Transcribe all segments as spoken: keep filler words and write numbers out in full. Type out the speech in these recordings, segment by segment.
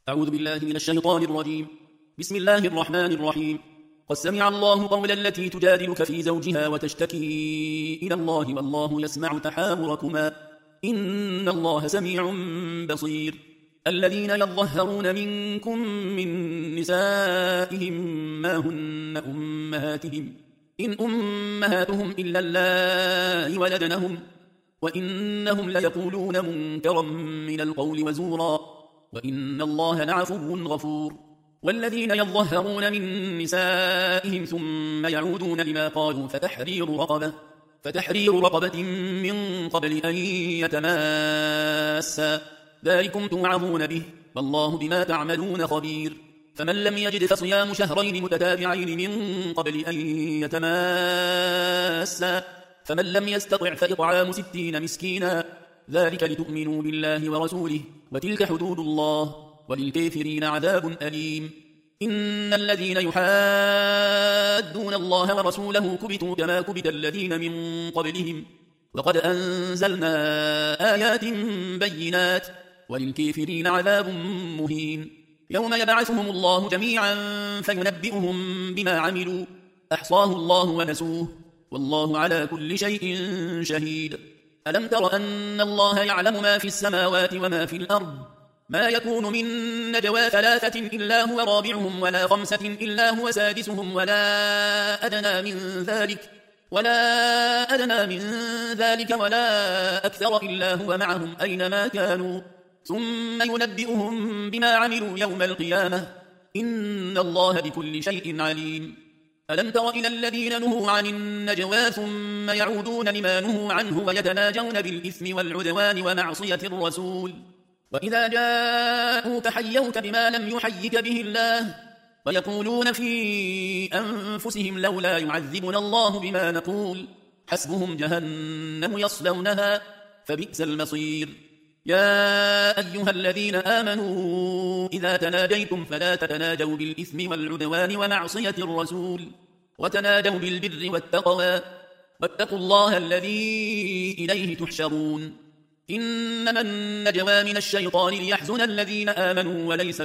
أعوذ بالله من الشيطان الرجيم. بسم الله الرحمن الرحيم. قد سمع الله قول التي تجادلك في زوجها وتشتكي إلى الله والله يسمع تحاوركما إن الله سميع بصير. الذين يظهرون منكم من نسائهم ما هن أمهاتهم إن أمهاتهم إلا اللائي ولدنهم وإنهم ليقولون منكرا من القول وزورا وإن الله لعفو غفور. والذين يظهرون من نسائهم ثم يعودون لما قالوا فتحرير رقبة فتحرير رقبة من قبل أن يتماسا ذلكم توعظون به والله بما تعملون خبير. فمن لم يجد فصيام شهرين متتابعين من قبل أن يتماسا فمن لم يستطع فإطعام ستين مسكينا ذلك لتؤمنوا بالله ورسوله وتلك حدود الله وللكافرين عذاب أليم. إن الذين يحادون الله ورسوله كبتوا كما كبت الذين من قبلهم وقد أنزلنا آيات بينات وللكافرين عذاب مهين. يوم يبعثهم الله جميعا فينبئهم بما عملوا أحصاه الله ونسوه والله على كل شيء شهيد. ألم تر أن الله يعلم ما في السماوات وما في الأرض ما يكون من نجوى ثلاثة إلا هو رابعهم ولا خمسة إلا هو سادسهم ولا أدنى من ذلك ولا أدنى من ذلك ولا أكثر إلا هو معهم أينما كانوا ثم ينبئهم بما عملوا يوم القيامة إن الله بكل شيء عليم. ألم تر إلى الذين نهوا عن النجوى ثم يعودون لما نهوا عنه ويتناجون بالإثم والعدوان ومعصية الرسول وإذا جاءوك حيوك بما لم يحيك به الله ويقولون في أنفسهم لولا يعذبنا الله بما نقول حسبهم جهنم يصلونها فبئس المصير. يا أيها الذين آمنوا إذا تناجيتم فلا تتناجوا بالإثم والعدوان ومعصية الرسول وتناجوا بالبر والتقوى واتقوا الله الذي إليه تحشرون. إنما النجوى من الشيطان ليحزن الذين آمنوا وليس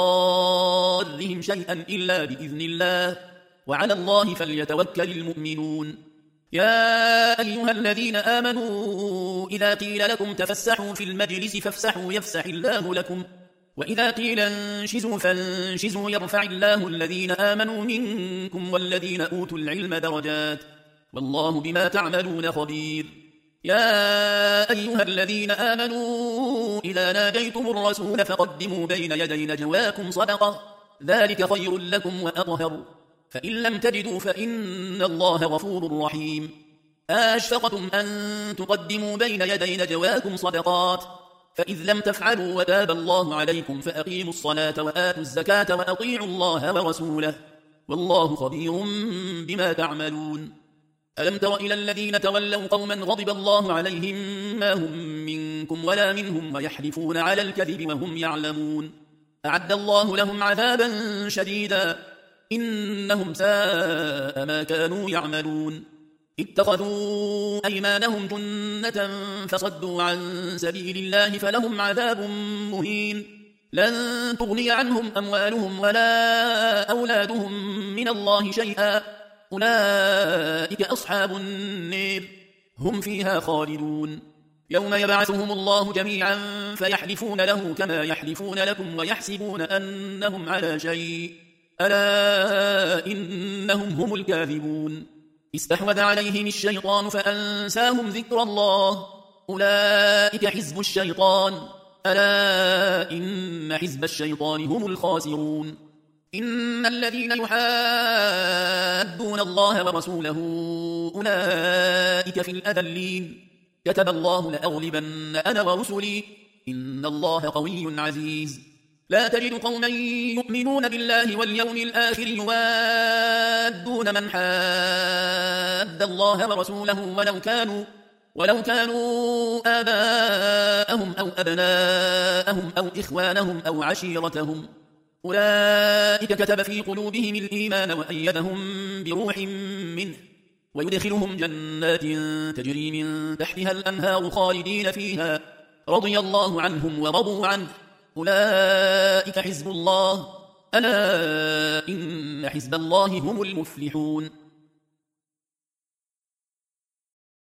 بضارهم شيئا إلا بإذن الله وعلى الله فليتوكل المؤمنون. يا أيها الذين آمنوا إذا قيل لكم تفسحوا في المجلس فافسحوا يفسح الله لكم وإذا قيل انشزوا فانشزوا يرفع الله الذين آمنوا منكم والذين أوتوا العلم درجات والله بما تعملون خبير. يا أيها الذين آمنوا إذا ناجيتم الرسول فقدموا بين يدي نجواكم صدقة ذلك خير لكم وأطهر فإن لم تجدوا فإن الله غفور رحيم. أشفقتم أن تقدموا بين يدي نجواكم صدقات فإذ لم تفعلوا وتاب الله عليكم فأقيموا الصلاة وآتوا الزكاة وأطيعوا الله ورسوله والله خبير بما تعملون. ألم تر إلى الذين تولوا قوما غضب الله عليهم ما هم منكم ولا منهم ويحلفون على الكذب وهم يعلمون أعد الله لهم عذابا شديدا إنهم ساء ما كانوا يعملون. اتخذوا أيمانهم جنة فصدوا عن سبيل الله فلهم عذاب مهين. لن تغني عنهم أموالهم ولا أولادهم من الله شيئا أولئك أصحاب النار هم فيها خالدون. يوم يبعثهم الله جميعا فيحلفون له كما يحلفون لكم ويحسبون أنهم على شيء ألا إنهم هم الكاذبون. استحوذ عليهم الشيطان فأنساهم ذكر الله أولئك حزب الشيطان ألا إن حزب الشيطان هم الخاسرون. إن الذين يحادون الله ورسوله أولئك في الأذلين كتب الله لأغلبن أنا ورسلي إن الله قوي عزيز. لا تجد قوما يؤمنون بالله واليوم الآخر يوادون من حاد الله ورسوله ولو كانوا ولو كانوا آباءهم أو أبناءهم أو إخوانهم أو عشيرتهم أولئك كتب في قلوبهم الإيمان وأيدهم بروح منه ويدخلهم جنات تجري من تحتها الأنهار خالدين فيها رضي الله عنهم ورضوا عنه أولئك حزب الله ألا إن حزب الله هم المفلحون